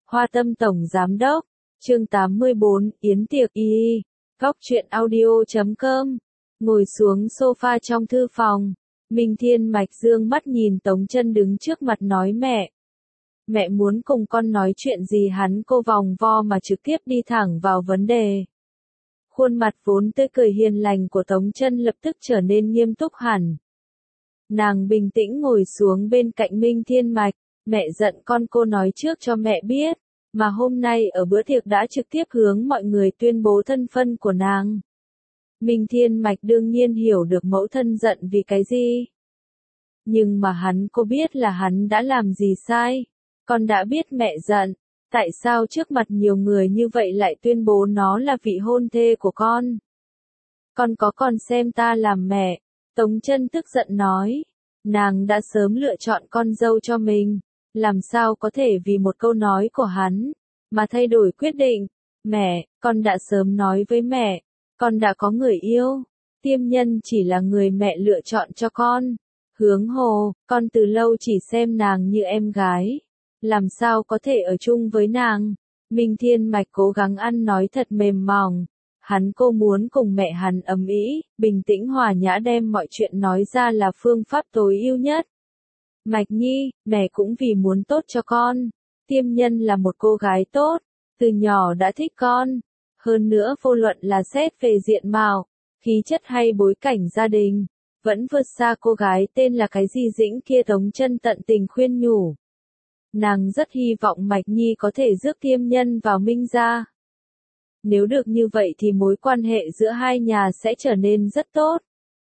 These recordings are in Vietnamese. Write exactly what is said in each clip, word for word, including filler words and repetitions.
Hoa Tâm Tổng Giám Đốc, chương tám mươi bốn, Yến Tiệc y, góc truyện audio chấm com. Ngồi xuống sofa trong thư phòng, Minh Thiên Mạch dương mắt nhìn Tống Chân đứng trước mặt nói mẹ. Mẹ muốn cùng con nói chuyện gì hắn cô vòng vo mà trực tiếp đi thẳng vào vấn đề. Khuôn mặt vốn tươi cười hiền lành của Tống Chân lập tức trở nên nghiêm túc hẳn. Nàng bình tĩnh ngồi xuống bên cạnh Minh Thiên Mạch, mẹ giận con cô nói trước cho mẹ biết, mà hôm nay ở bữa tiệc đã trực tiếp hướng mọi người tuyên bố thân phận của nàng. Minh Thiên Mạch đương nhiên hiểu được mẫu thân giận vì cái gì. Nhưng mà hắn cô biết là hắn đã làm gì sai. Con đã biết mẹ giận, tại sao trước mặt nhiều người như vậy lại tuyên bố nó là vị hôn thê của con? Con có còn xem ta làm mẹ? Tống Chân tức giận nói. Nàng đã sớm lựa chọn con dâu cho mình, làm sao có thể vì một câu nói của hắn mà thay đổi quyết định? Mẹ, con đã sớm nói với mẹ, con đã có người yêu. Tiêm Nhân chỉ là người mẹ lựa chọn cho con. Hướng Hồ, con từ lâu chỉ xem nàng như em gái, làm sao có thể ở chung với nàng? Minh Thiên Mạch cố gắng ăn nói thật mềm mỏng. Hắn cô muốn cùng mẹ hắn ầm ĩ, bình tĩnh hòa nhã đem mọi chuyện nói ra là phương pháp tối ưu nhất. Mạch Nhi, mẹ cũng vì muốn tốt cho con. Tiêm Nhân là một cô gái tốt, từ nhỏ đã thích con. Hơn nữa vô luận là xét về diện mạo, khí chất hay bối cảnh gia đình, vẫn vượt xa cô gái tên là cái gì Dĩnh kia. Tống Chân tận tình khuyên nhủ. Nàng rất hy vọng Mạch Nhi có thể rước Tiêm Nhân vào Minh gia. Nếu được như vậy thì mối quan hệ giữa hai nhà sẽ trở nên rất tốt.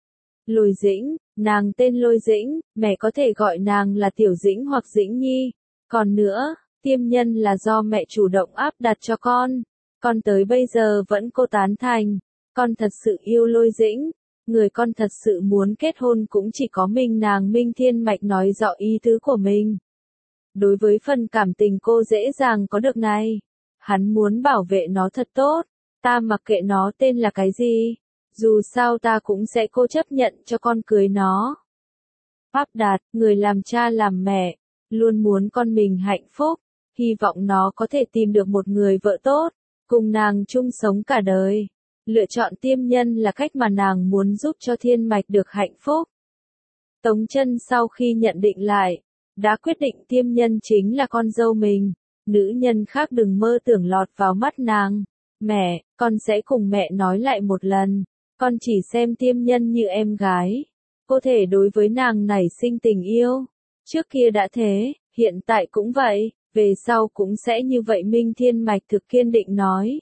Lôi Dĩnh, nàng tên Lôi Dĩnh, mẹ có thể gọi nàng là Tiểu Dĩnh hoặc Dĩnh Nhi. Còn nữa, Tiêm Nhân là do mẹ chủ động áp đặt cho con. Con tới bây giờ vẫn cô tán thành. Con thật sự yêu Lôi Dĩnh. Người con thật sự muốn kết hôn cũng chỉ có mình nàng. Minh Thiên Mạch nói rõ ý tứ của mình. Đối với phần cảm tình cô dễ dàng có được này. Hắn muốn bảo vệ nó thật tốt. Ta mặc kệ nó tên là cái gì. Dù sao ta cũng sẽ cô chấp nhận cho con cưới nó. Áp đặt, người làm cha làm mẹ, luôn muốn con mình hạnh phúc. Hy vọng nó có thể tìm được một người vợ tốt, cùng nàng chung sống cả đời. Lựa chọn Tiêm Nhân là cách mà nàng muốn giúp cho Thiên Mạch được hạnh phúc. Tống Chân sau khi nhận định lại, đã quyết định Tiêm Nhân chính là con dâu mình. Nữ nhân khác đừng mơ tưởng lọt vào mắt nàng. Mẹ, con sẽ cùng mẹ nói lại một lần. Con chỉ xem Tiêm Nhân như em gái. Có thể đối với nàng nảy sinh tình yêu. Trước kia đã thế, hiện tại cũng vậy, về sau cũng sẽ như vậy. Minh Thiên Mạch thực kiên định nói.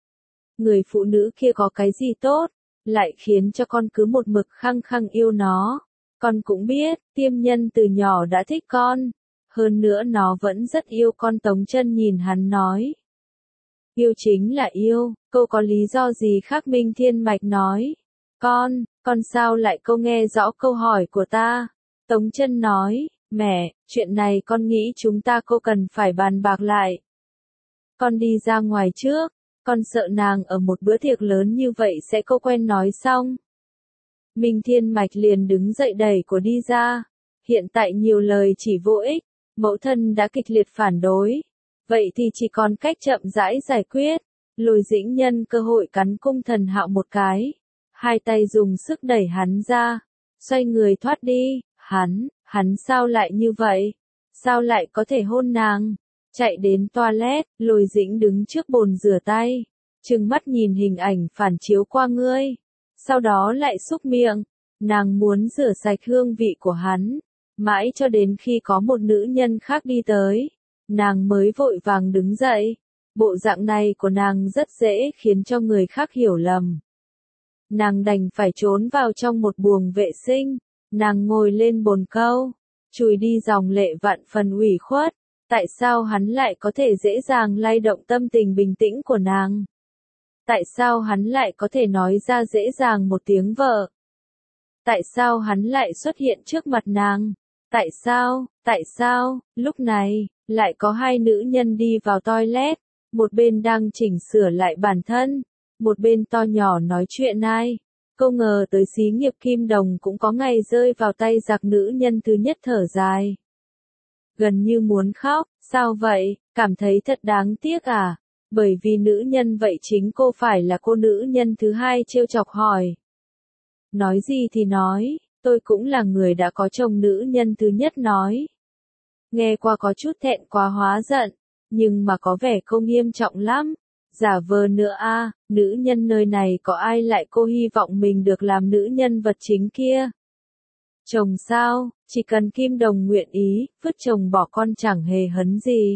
Người phụ nữ kia có cái gì tốt, lại khiến cho con cứ một mực khăng khăng yêu nó. Con cũng biết, Tiêm Nhân từ nhỏ đã thích con. Hơn nữa nó vẫn rất yêu con. Tống Chân nhìn hắn nói. Yêu chính là yêu, cô có lý do gì khác? Minh Thiên Mạch nói. Con, con sao lại cô nghe rõ câu hỏi của ta? Tống Chân nói, mẹ, chuyện này con nghĩ chúng ta cô cần phải bàn bạc lại. Con đi ra ngoài trước, con sợ nàng ở một bữa tiệc lớn như vậy sẽ cô quen nói xong. Minh Thiên Mạch liền đứng dậy đẩy cô đi ra. Hiện tại nhiều lời chỉ vô ích. Mẫu thân đã kịch liệt phản đối. Vậy thì chỉ còn cách chậm rãi giải quyết. Lôi Dĩnh nhân cơ hội cắn Cung Thần Hạo một cái. Hai tay dùng sức đẩy hắn ra. Xoay người thoát đi. Hắn, hắn sao lại như vậy? Sao lại có thể hôn nàng? Chạy đến toilet, Lôi Dĩnh đứng trước bồn rửa tay. Trừng mắt nhìn hình ảnh phản chiếu qua ngươi. Sau đó lại xúc miệng. Nàng muốn rửa sạch hương vị của hắn. Mãi cho đến khi có một nữ nhân khác đi tới, nàng mới vội vàng đứng dậy. Bộ dạng này của nàng rất dễ khiến cho người khác hiểu lầm. Nàng đành phải trốn vào trong một buồng vệ sinh. Nàng ngồi lên bồn câu, chùi đi dòng lệ vạn phần ủy khuất. Tại sao hắn lại có thể dễ dàng lay động tâm tình bình tĩnh của nàng? Tại sao hắn lại có thể nói ra dễ dàng một tiếng vợ? Tại sao hắn lại xuất hiện trước mặt nàng? Tại sao, tại sao, lúc này, lại có hai nữ nhân đi vào toilet, một bên đang chỉnh sửa lại bản thân, một bên to nhỏ nói chuyện ai. Cô ngờ tới xí nghiệp Kim Đồng cũng có ngày rơi vào tay giặc. Nữ nhân thứ nhất thở dài. Gần như muốn khóc, sao vậy, Cảm thấy thật đáng tiếc à? Bởi vì nữ nhân vậy chính cô phải là cô nữ nhân thứ hai trêu chọc hỏi. Nói gì thì nói, tôi cũng là người đã có chồng nữ nhân thứ nhất nói. Nghe qua có chút thẹn quá hóa giận, nhưng mà có vẻ cô nghiêm trọng lắm. Giả vờ nữa a, nữ nhân nơi này có ai lại cô hy vọng mình được làm nữ nhân vật chính kia. Chồng sao, chỉ cần Kim Đồng nguyện ý, vứt chồng bỏ con chẳng hề hấn gì.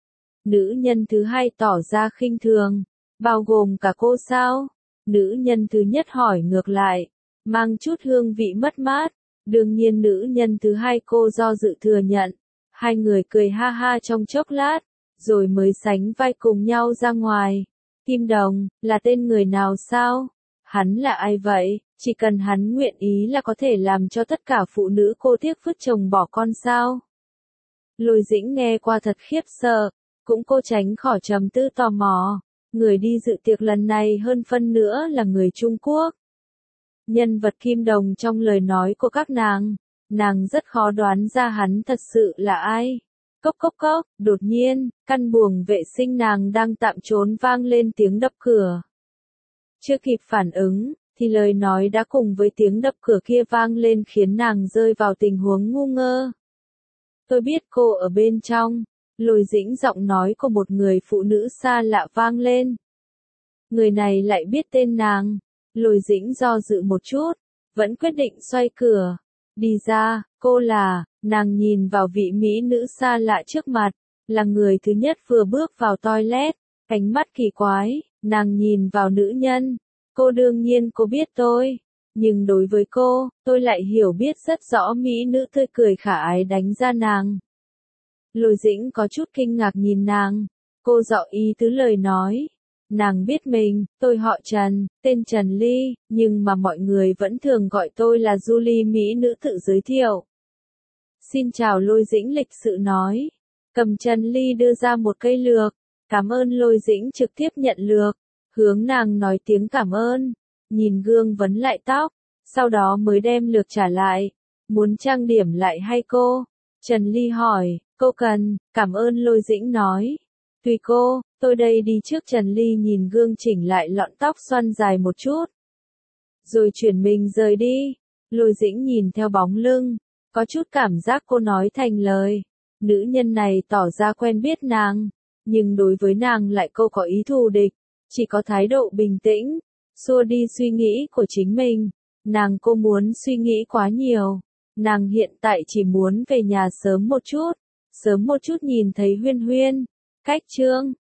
Nữ nhân thứ hai tỏ ra khinh thường, bao gồm cả cô sao? Nữ nhân thứ nhất hỏi ngược lại, mang chút hương vị mất mát. Đương nhiên nữ nhân thứ hai cô do dự thừa nhận. Hai người cười ha ha trong chốc lát, rồi mới sánh vai cùng nhau ra ngoài. Kim Đồng, là tên người nào sao? Hắn là ai vậy? Chỉ cần hắn nguyện ý là có thể làm cho tất cả phụ nữ cô tiếc vứt chồng bỏ con sao? Lôi Dĩnh nghe qua thật khiếp sợ, cũng cô tránh khỏi trầm tư tò mò. Người đi dự tiệc lần này hơn phân nữa là người Trung Quốc. Nhân vật Kim Đồng trong lời nói của các nàng, nàng rất khó đoán ra hắn thật sự là ai. Cốc cốc cốc, đột nhiên, căn buồng vệ sinh nàng đang tạm trốn vang lên tiếng đập cửa. Chưa kịp phản ứng, thì lời nói đã cùng với tiếng đập cửa kia vang lên khiến nàng rơi vào tình huống ngu ngơ. Tôi biết cô ở bên trong. Lôi Dĩnh giọng nói của một người phụ nữ xa lạ vang lên. Người này lại biết tên nàng. Lôi Dĩnh do dự một chút, vẫn quyết định xoay cửa. Đi ra, cô là, nàng nhìn vào vị mỹ nữ xa lạ trước mặt, là người thứ nhất vừa bước vào toilet, ánh mắt kỳ quái, nàng nhìn vào nữ nhân. Cô đương nhiên cô biết tôi, nhưng đối với cô, tôi lại hiểu biết rất rõ mỹ nữ tươi cười khả ái đánh ra nàng. Lôi Dĩnh có chút kinh ngạc nhìn nàng, cô dọ ý tứ lời nói. Nàng biết mình, tôi họ Trần, tên Trần Ly, nhưng mà mọi người vẫn thường gọi tôi là Julie mỹ nữ tự giới thiệu. Xin chào Lôi Dĩnh lịch sự nói. Cầm Trần Ly đưa ra một cây lược, cảm ơn Lôi Dĩnh trực tiếp nhận lược, hướng nàng nói tiếng cảm ơn, nhìn gương vấn lại tóc, sau đó mới đem lược trả lại. Muốn trang điểm lại hay cô? Trần Ly hỏi, cô cần, cảm ơn Lôi Dĩnh nói. Tùy cô, tôi đây đi trước. Trần Ly nhìn gương chỉnh lại lọn tóc xoăn dài một chút. Rồi chuyển mình rời đi. Lôi Dĩnh nhìn theo bóng lưng, có chút cảm giác cô nói thành lời. Nữ nhân này tỏ ra quen biết nàng, nhưng đối với nàng lại cô có ý thù địch, chỉ có thái độ bình tĩnh, xua đi suy nghĩ của chính mình. Nàng cô muốn suy nghĩ quá nhiều. Nàng hiện tại chỉ muốn về nhà sớm một chút, sớm một chút nhìn thấy Huyên Huyên. Cách chương